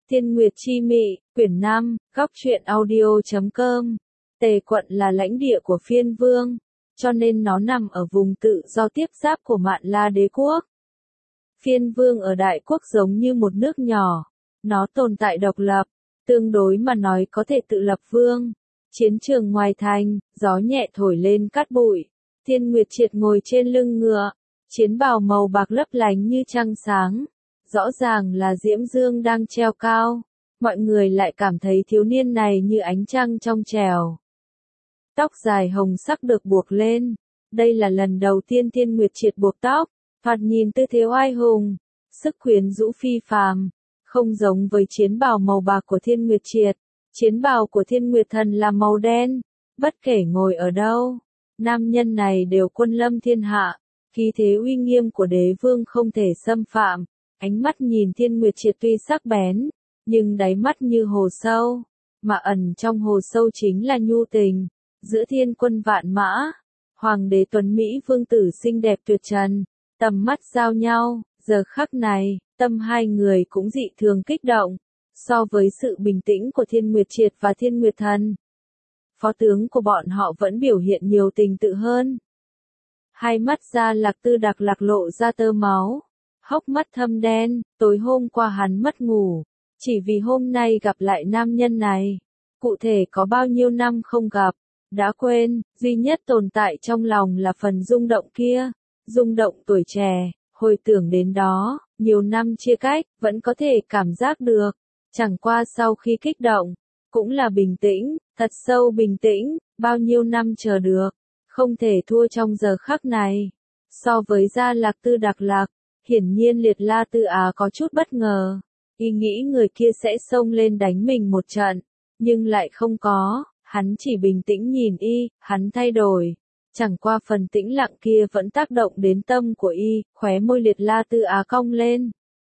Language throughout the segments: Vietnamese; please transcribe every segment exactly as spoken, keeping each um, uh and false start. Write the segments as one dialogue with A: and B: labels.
A: Thiên Nguyệt Chi Mị, quyển năm, góc truyện audio chấm com. Tề quận là lãnh địa của Phiên Vương, cho nên nó nằm ở vùng tự do tiếp giáp của Mạn La Đế quốc. Phiên Vương ở Đại Quốc giống như một nước nhỏ, nó tồn tại độc lập, tương đối mà nói có thể tự lập vương. Chiến trường ngoài thành, gió nhẹ thổi lên cát bụi, Thiên Nguyệt Triệt ngồi trên lưng ngựa, chiến bào màu bạc lấp lánh như trăng sáng. Rõ ràng là Diễm Dương đang treo cao, mọi người lại cảm thấy thiếu niên này như ánh trăng trong trèo. Tóc dài hồng sắc được buộc lên, đây là lần đầu tiên Thiên Nguyệt Triệt buộc tóc, thoạt nhìn tư thế oai hùng, sức quyến rũ phi phàm, không giống với chiến bào màu bạc của Thiên Nguyệt Triệt. Chiến bào của Thiên Nguyệt Thần là màu đen, bất kể ngồi ở đâu, nam nhân này đều quân lâm thiên hạ, khí thế uy nghiêm của đế vương không thể xâm phạm. Ánh mắt nhìn Thiên Nguyệt Triệt tuy sắc bén, nhưng đáy mắt như hồ sâu, mà ẩn trong hồ sâu chính là nhu tình. Giữa thiên quân vạn mã, hoàng đế tuấn Mỹ vương tử xinh đẹp tuyệt trần, tầm mắt giao nhau, giờ khắc này, tâm hai người cũng dị thường kích động, so với sự bình tĩnh của Thiên Nguyệt Triệt và Thiên Nguyệt Thần. Phó tướng của bọn họ vẫn biểu hiện nhiều tình tự hơn. Hai mắt Gia Lạc Tư đặc lạc lộ ra tơ máu. Hốc mắt thâm đen, tối hôm qua hắn mất ngủ, chỉ vì hôm nay gặp lại nam nhân này. Cụ thể có bao nhiêu năm không gặp, đã quên, duy nhất tồn tại trong lòng là phần rung động kia, rung động tuổi trẻ, hồi tưởng đến đó, nhiều năm chia cách, vẫn có thể cảm giác được, chẳng qua sau khi kích động, cũng là bình tĩnh, thật sâu bình tĩnh, bao nhiêu năm chờ được, không thể thua trong giờ khắc này. So với Gia Lạc Tư đặc lạc, hiển nhiên Liệt La Tư Á có chút bất ngờ, y nghĩ người kia sẽ xông lên đánh mình một trận, nhưng lại không có, hắn chỉ bình tĩnh nhìn y, hắn thay đổi, chẳng qua phần tĩnh lặng kia vẫn tác động đến tâm của y, khóe môi Liệt La Tư Á cong lên.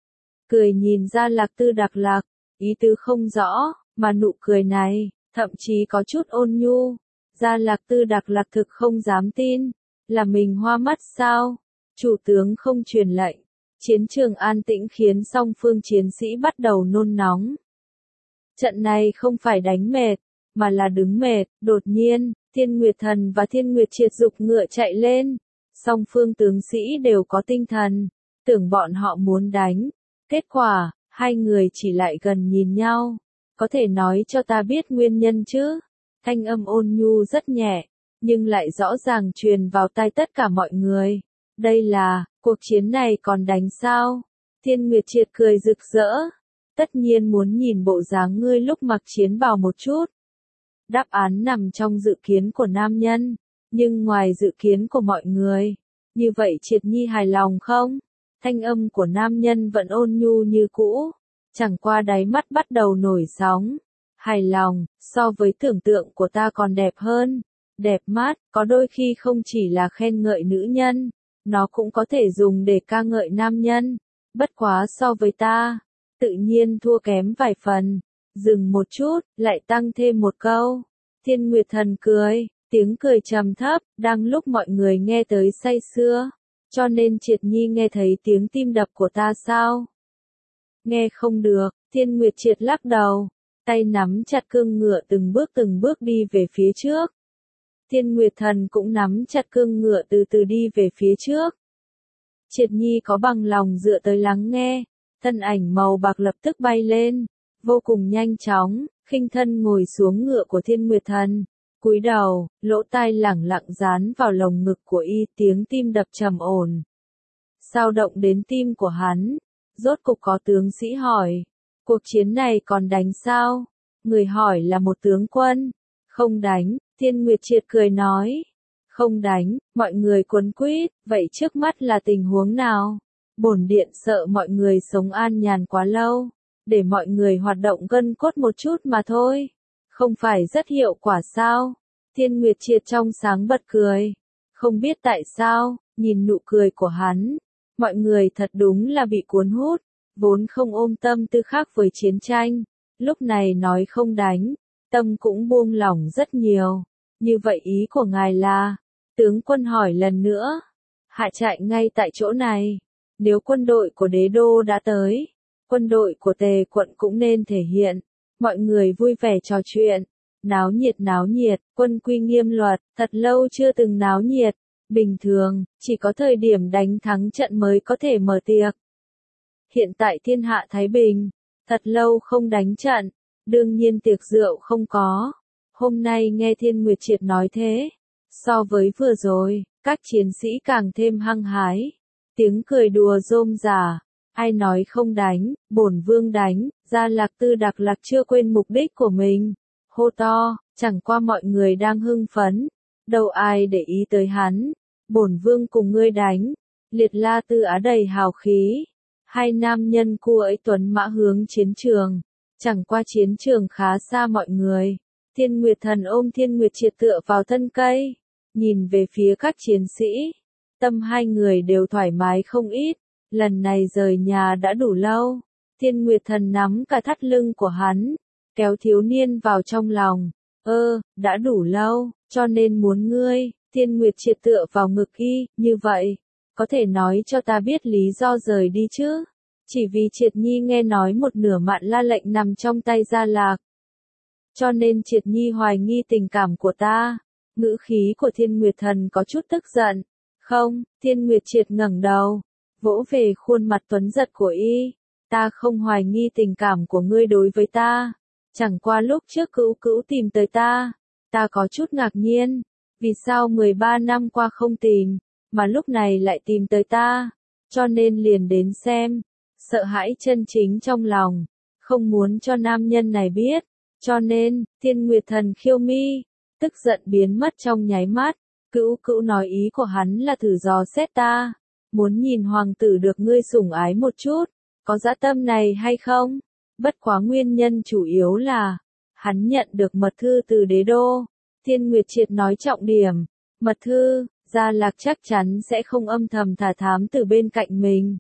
A: Cười nhìn Gia Lạc Tư đặc lạc, ý tứ không rõ, mà nụ cười này, thậm chí có chút ôn nhu. Gia Lạc Tư đặc lạc thực không dám tin, là mình hoa mắt sao? Chủ tướng không truyền lệnh, chiến trường an tĩnh khiến song phương chiến sĩ bắt đầu nôn nóng. Trận này không phải đánh mệt, mà là đứng mệt. Đột nhiên, Thiên Nguyệt Thần và Thiên Nguyệt Triệt giục ngựa chạy lên, song phương tướng sĩ đều có tinh thần, tưởng bọn họ muốn đánh. Kết quả, hai người chỉ lại gần nhìn nhau. Có thể nói cho ta biết nguyên nhân chứ? Thanh âm ôn nhu rất nhẹ, nhưng lại rõ ràng truyền vào tai tất cả mọi người. Đây là, cuộc chiến này còn đánh sao? Thiên Nguyệt Triệt cười rực rỡ. Tất nhiên muốn nhìn bộ dáng ngươi lúc mặc chiến bào một chút. Đáp án nằm trong dự kiến của nam nhân, nhưng ngoài dự kiến của mọi người. Như vậy Triệt Nhi hài lòng không? Thanh âm của nam nhân vẫn ôn nhu như cũ, chẳng qua đáy mắt bắt đầu nổi sóng. Hài lòng, so với tưởng tượng của ta còn đẹp hơn. Đẹp mắt, có đôi khi không chỉ là khen ngợi nữ nhân, nó cũng có thể dùng để ca ngợi nam nhân. Bất quá so với ta, tự nhiên thua kém vài phần. Dừng một chút, lại tăng thêm một câu. Thiên Nguyệt Thần cười, tiếng cười trầm thấp, đang lúc mọi người nghe tới say sưa. Cho nên Triệt Nhi nghe thấy tiếng tim đập của ta sao? Nghe không được, Thiên Nguyệt Triệt lắc đầu, tay nắm chặt cương ngựa từng bước từng bước đi về phía trước. Thiên Nguyệt Thần cũng nắm chặt cương ngựa từ từ đi về phía trước. Triệt Nhi có bằng lòng dựa tới lắng nghe, thân ảnh màu bạc lập tức bay lên, vô cùng nhanh chóng, khinh thân ngồi xuống ngựa của Thiên Nguyệt Thần, cúi đầu, lỗ tai lẳng lặng dán vào lồng ngực của y, tiếng tim đập trầm ổn. Sao động đến tim của hắn, rốt cục có tướng sĩ hỏi, cuộc chiến này còn đánh sao? Người hỏi là một tướng quân. Không đánh, Thiên Nguyệt Triệt cười nói. Không đánh, mọi người cuống quýt, vậy trước mắt là tình huống nào? Bổn điện sợ mọi người sống an nhàn quá lâu, để mọi người hoạt động gân cốt một chút mà thôi. Không phải rất hiệu quả sao? Thiên Nguyệt Triệt trong sáng bật cười. Không biết tại sao, nhìn nụ cười của hắn, mọi người thật đúng là bị cuốn hút, vốn không ôm tâm tư khác với chiến tranh. Lúc này nói không đánh, tâm cũng buông lỏng rất nhiều. Như vậy ý của ngài là, tướng quân hỏi lần nữa, hạ trại ngay tại chỗ này. Nếu quân đội của đế đô đã tới, Quân đội của Tề quận cũng nên thể hiện, mọi người vui vẻ trò chuyện, náo nhiệt náo nhiệt, quân quy nghiêm luật, thật lâu chưa từng náo nhiệt, bình thường, chỉ có thời điểm đánh thắng trận mới có thể mở tiệc. Hiện tại thiên hạ thái bình, thật lâu không đánh trận, đương nhiên tiệc rượu không có. Hôm nay nghe Thiên Nguyệt Triệt nói thế, so với vừa rồi, các chiến sĩ càng thêm hăng hái, tiếng cười đùa rôm rả, ai nói không đánh, bổn vương đánh, Gia Lạc Tư Đặc Lạc chưa quên mục đích của mình, hô to, chẳng qua mọi người đang hưng phấn, đâu ai để ý tới hắn, bổn vương cùng ngươi đánh, Liệt La Tư Á đầy hào khí, hai nam nhân cưỡi tuấn mã hướng chiến trường, chẳng qua chiến trường khá xa mọi người. Thiên Nguyệt Thần ôm Thiên Nguyệt Triệt tựa vào thân cây, nhìn về phía các chiến sĩ, tâm hai người đều thoải mái không ít, lần này rời nhà đã đủ lâu. Thiên Nguyệt Thần nắm cả thắt lưng của hắn, kéo thiếu niên vào trong lòng, ơ, đã đủ lâu, cho nên muốn ngươi. Thiên Nguyệt Triệt tựa vào ngực y, như vậy, có thể nói cho ta biết lý do rời đi chứ? Chỉ vì Triệt Nhi nghe nói một nửa Mạn La lệnh nằm trong tay Gia Lạc. Cho nên Triệt Nhi hoài nghi tình cảm của ta. Ngữ khí của Thiên Nguyệt Thần có chút tức giận. Không, Thiên Nguyệt Triệt ngẩng đầu, vỗ về khuôn mặt tuấn giật của y. Ta không hoài nghi tình cảm của ngươi đối với ta. Chẳng qua lúc trước Cữu Cữu tìm tới ta, ta có chút ngạc nhiên. Vì sao mười ba năm qua không tìm, mà lúc này lại tìm tới ta? Cho nên liền đến xem. Sợ hãi chân chính trong lòng, không muốn cho nam nhân này biết. Cho nên, Thiên Nguyệt Thần khiêu mi, tức giận biến mất trong nháy mắt. Cữu Cữu nói ý của hắn là thử dò xét ta, muốn nhìn hoàng tử được ngươi sủng ái một chút, có dã tâm này hay không? Bất quá nguyên nhân chủ yếu là, hắn nhận được mật thư từ đế đô. Thiên Nguyệt Triệt nói trọng điểm, mật thư, Gia Lạc chắc chắn sẽ không âm thầm thả thám từ bên cạnh mình.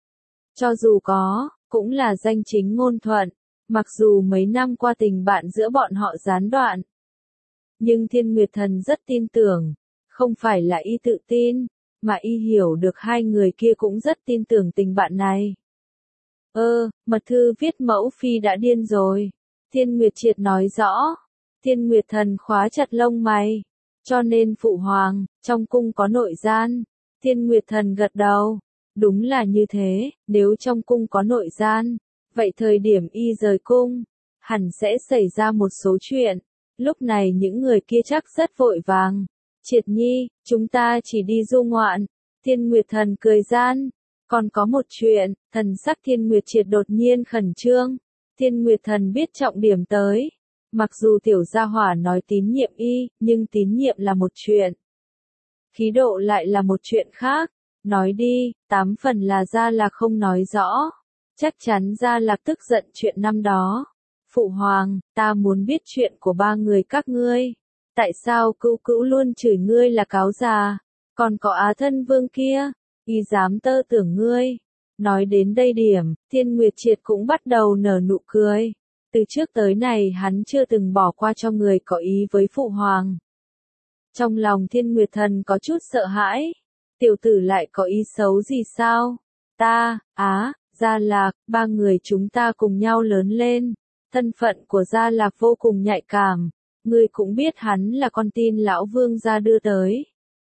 A: Cho dù có, cũng là danh chính ngôn thuận, mặc dù mấy năm qua tình bạn giữa bọn họ gián đoạn. Nhưng Thiên Nguyệt Thần rất tin tưởng, không phải là y tự tin, mà y hiểu được hai người kia cũng rất tin tưởng tình bạn này. Ơ, mật thư viết mẫu phi đã điên rồi. Thiên Nguyệt Triệt nói rõ. Thiên Nguyệt Thần khóa chặt lông mày. Cho nên phụ hoàng, trong cung có nội gian. Thiên Nguyệt Thần gật đầu. Đúng là như thế, nếu trong cung có nội gian, vậy thời điểm y rời cung, hẳn sẽ xảy ra một số chuyện. Lúc này những người kia chắc rất vội vàng. Triệt Nhi, chúng ta chỉ đi du ngoạn. Thiên Nguyệt Thần cười gian. Còn có một chuyện, thần sắc Thiên Nguyệt Triệt đột nhiên khẩn trương. Thiên Nguyệt Thần biết trọng điểm tới. Mặc dù tiểu gia hỏa nói tín nhiệm y, nhưng tín nhiệm là một chuyện. Khí độ lại là một chuyện khác. Nói đi, tám phần là Gia Lạc không nói rõ. Chắc chắn Gia Lạc tức giận chuyện năm đó. Phụ hoàng, ta muốn biết chuyện của ba người các ngươi. Tại sao Cữu Cữu luôn chửi ngươi là cáo già? Còn có Á Thân Vương kia, y dám tơ tưởng ngươi. Nói đến đây điểm, Thiên Nguyệt Triệt cũng bắt đầu nở nụ cười. Từ trước tới này hắn chưa từng bỏ qua cho người có ý với phụ hoàng. Trong lòng Thiên Nguyệt Thần có chút sợ hãi. Tiểu tử lại có ý xấu gì sao? Ta, Á, Gia Lạc, ba người chúng ta cùng nhau lớn lên. Thân phận của Gia Lạc vô cùng nhạy cảm. Ngươi cũng biết hắn là con tin lão vương gia đưa tới.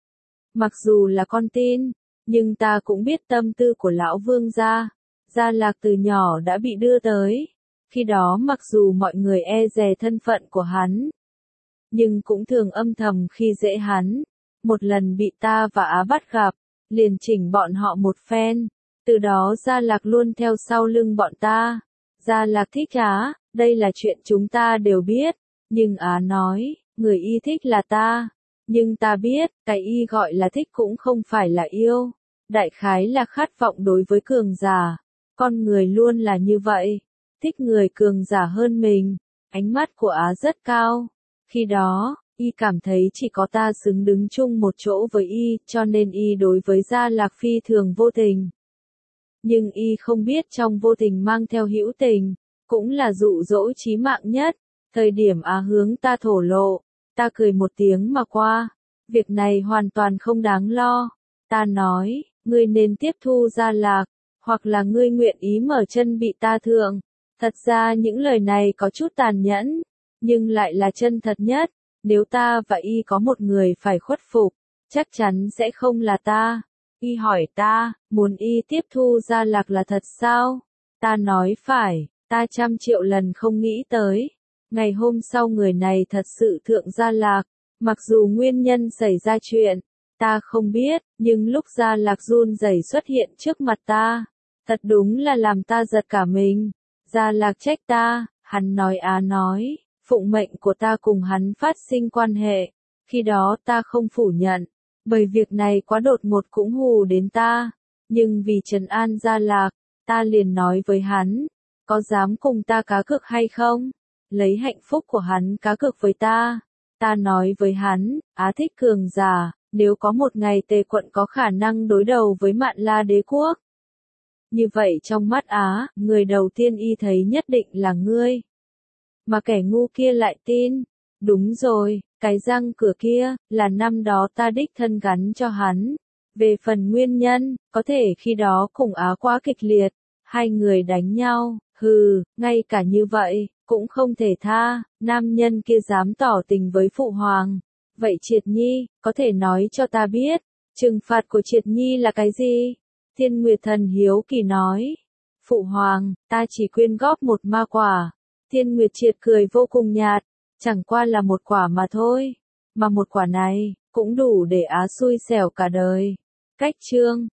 A: Mặc dù là con tin, nhưng ta cũng biết tâm tư của lão vương gia. Gia Lạc từ nhỏ đã bị đưa tới. Khi đó mặc dù mọi người e dè thân phận của hắn, nhưng cũng thường âm thầm khi dễ hắn. Một lần bị ta và Á bắt gặp, liền chỉnh bọn họ một phen. Từ đó Gia Lạc luôn theo sau lưng bọn ta. Gia Lạc thích Á, đây là chuyện chúng ta đều biết. Nhưng Á nói, người y thích là ta. Nhưng ta biết, cái y gọi là thích cũng không phải là yêu. Đại khái là khát vọng đối với cường giả. Con người luôn là như vậy. Thích người cường giả hơn mình. Ánh mắt của Á rất cao. Khi đó, y cảm thấy chỉ có ta xứng đứng chung một chỗ với y, cho nên y đối với Gia Lạc phi thường vô tình. Nhưng y không biết trong vô tình mang theo hữu tình, cũng là dụ dỗ chí mạng nhất. Thời điểm Á hướng ta thổ lộ, ta cười một tiếng mà qua. Việc này hoàn toàn không đáng lo. Ta nói, ngươi nên tiếp thu Gia Lạc, hoặc là ngươi nguyện ý mở chân bị ta thượng. Thật ra những lời này có chút tàn nhẫn, nhưng lại là chân thật nhất. Nếu ta và y có một người phải khuất phục, chắc chắn sẽ không là ta. Y hỏi ta, muốn y tiếp thu Gia Lạc là thật sao? Ta nói phải, ta trăm triệu lần không nghĩ tới. Ngày hôm sau người này thật sự thượng Gia Lạc, mặc dù nguyên nhân xảy ra chuyện, ta không biết, nhưng lúc Gia Lạc run rẩy xuất hiện trước mặt ta, thật đúng là làm ta giật cả mình. Gia Lạc trách ta, hắn nói á nói, phụng mệnh của ta cùng hắn phát sinh quan hệ. Khi đó ta không phủ nhận, bởi việc này quá đột ngột cũng hù đến ta. Nhưng vì trấn an Gia Lạc, ta liền nói với hắn, có dám cùng ta cá cược hay không? Lấy hạnh phúc của hắn cá cược với ta. Ta nói với hắn, Á Thích cường giả, nếu có một ngày Tề quận có khả năng đối đầu với Mạn La đế quốc. Như vậy trong mắt Á, người đầu tiên y thấy nhất định là ngươi. Mà kẻ ngu kia lại tin. Đúng rồi, cái răng cửa kia, là năm đó ta đích thân gắn cho hắn. Về phần nguyên nhân, có thể khi đó cùng Á quá kịch liệt, hai người đánh nhau, hừ, ngay cả như vậy, cũng không thể tha, nam nhân kia dám tỏ tình với phụ hoàng. Vậy Triệt Nhi, có thể nói cho ta biết, trừng phạt của Triệt Nhi là cái gì? Thiên Nguyệt Thần hiếu kỳ nói. Phụ hoàng, ta chỉ quyên góp một ma quả. Thiên Nguyệt Triệt cười vô cùng nhạt, chẳng qua là một quả mà thôi. Mà một quả này, cũng đủ để Á xui xẻo cả đời. Cách chương